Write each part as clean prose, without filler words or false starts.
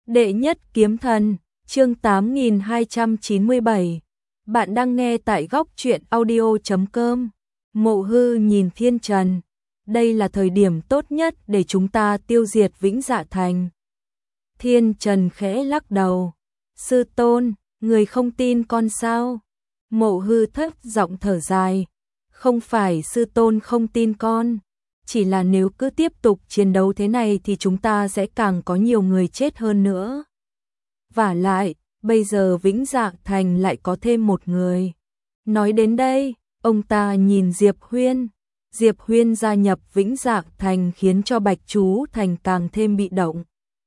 Đệ nhất kiếm thần, chương 8297. Bạn đang nghe tại góc truyện audio.com. Mộ Hư nhìn Thiên Trần. Đây là thời điểm tốt nhất để chúng ta tiêu diệt Vĩnh Dạ Thành. Thiên Trần khẽ lắc đầu. Sư tôn, người không tin con sao? Mộ Hư thấp giọng thở dài. Không phải sư tôn không tin con. Chỉ là nếu cứ tiếp tục chiến đấu thế này thì chúng ta sẽ càng có nhiều người chết hơn nữa. Vả lại, bây giờ Vĩnh Dạ Thành lại có thêm một người. Nói đến đây, ông ta nhìn Diệp Huyên. Diệp Huyên gia nhập Vĩnh Dạ Thành khiến cho Bạch Chú Thành càng thêm bị động.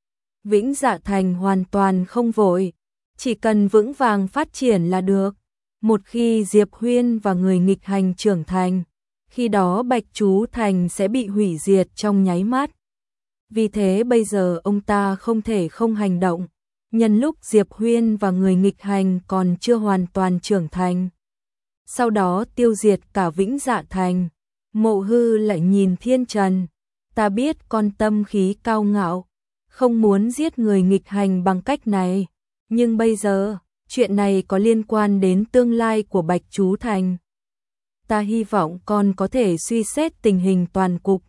Vĩnh Dạ Thành hoàn toàn không vội, chỉ cần vững vàng phát triển là được. Một khi Diệp Huyên và người nghịch hành trưởng thành, khi đó Bạch Chú Thành sẽ bị hủy diệt trong nháy mắt. Vì thế bây giờ ông ta không thể không hành động, nhân lúc Diệp Huyên và người nghịch hành còn chưa hoàn toàn trưởng thành. Sau đó tiêu diệt cả Vĩnh Dạ Thành. Mộ Hư lại nhìn Thiên Trần. Ta biết con tâm khí cao ngạo, không muốn giết người nghịch hành bằng cách này. Nhưng bây giờ, chuyện này có liên quan đến tương lai của Bạch Chú Thành. Ta hy vọng con có thể suy xét tình hình toàn cục.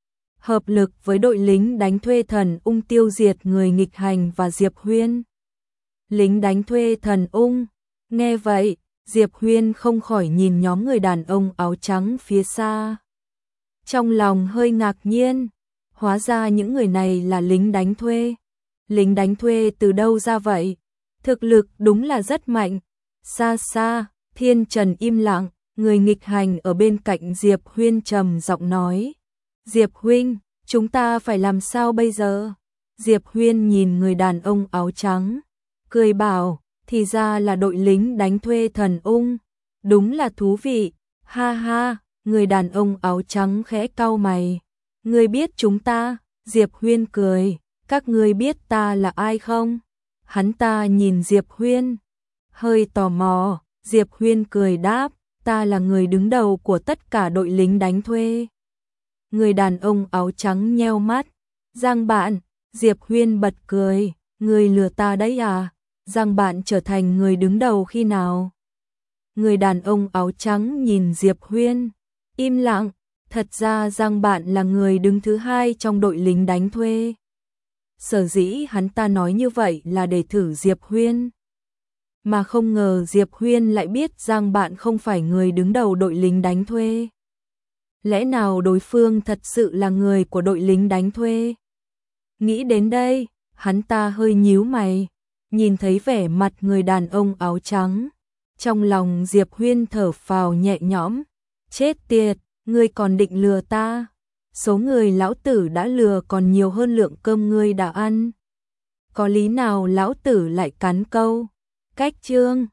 Hợp lực với đội lính đánh thuê Thần Ung tiêu diệt người nghịch hành và Diệp Huyên. Lính đánh thuê Thần Ung. Nghe vậy, Diệp Huyên không khỏi nhìn nhóm người đàn ông áo trắng phía xa. Trong lòng hơi ngạc nhiên, hóa ra những người này là lính đánh thuê. Lính đánh thuê từ đâu ra vậy? Thực lực đúng là rất mạnh. Xa xa, Thiên Trần im lặng, người nghịch hành ở bên cạnh Diệp Huyên trầm giọng nói. Diệp huynh, chúng ta phải làm sao bây giờ? Diệp Huyên nhìn người đàn ông áo trắng, cười bảo, thì ra là đội lính đánh thuê Thần Ung. Đúng là thú vị, ha ha, người đàn ông áo trắng khẽ cau mày. Ngươi biết chúng ta? Diệp Huyên cười, các ngươi biết ta là ai không? Hắn ta nhìn Diệp Huyên, hơi tò mò. Diệp Huyên cười đáp, ta là người đứng đầu của tất cả đội lính đánh thuê. Người đàn ông áo trắng nheo mắt. Giang Bạn, Diệp Huyên bật cười, ngươi lừa ta đấy à? Giang Bạn trở thành người đứng đầu khi nào? Người đàn ông áo trắng nhìn Diệp Huyên, im lặng. Thật ra Giang Bạn là người đứng thứ hai trong đội lính đánh thuê. Sở dĩ hắn ta nói như vậy là để thử Diệp Huyên. Mà không ngờ Diệp Huyên lại biết Giang Bạn không phải người đứng đầu đội lính đánh thuê. Lẽ nào đối phương thật sự là người của đội lính đánh thuê? Nghĩ đến đây, hắn ta hơi nhíu mày, nhìn thấy vẻ mặt người đàn ông áo trắng. Trong lòng Diệp Huyên thở phào nhẹ nhõm. Chết tiệt, ngươi còn định lừa ta? Số người lão tử đã lừa còn nhiều hơn lượng cơm ngươi đã ăn. Có lý nào lão tử lại cắn câu? Cách chương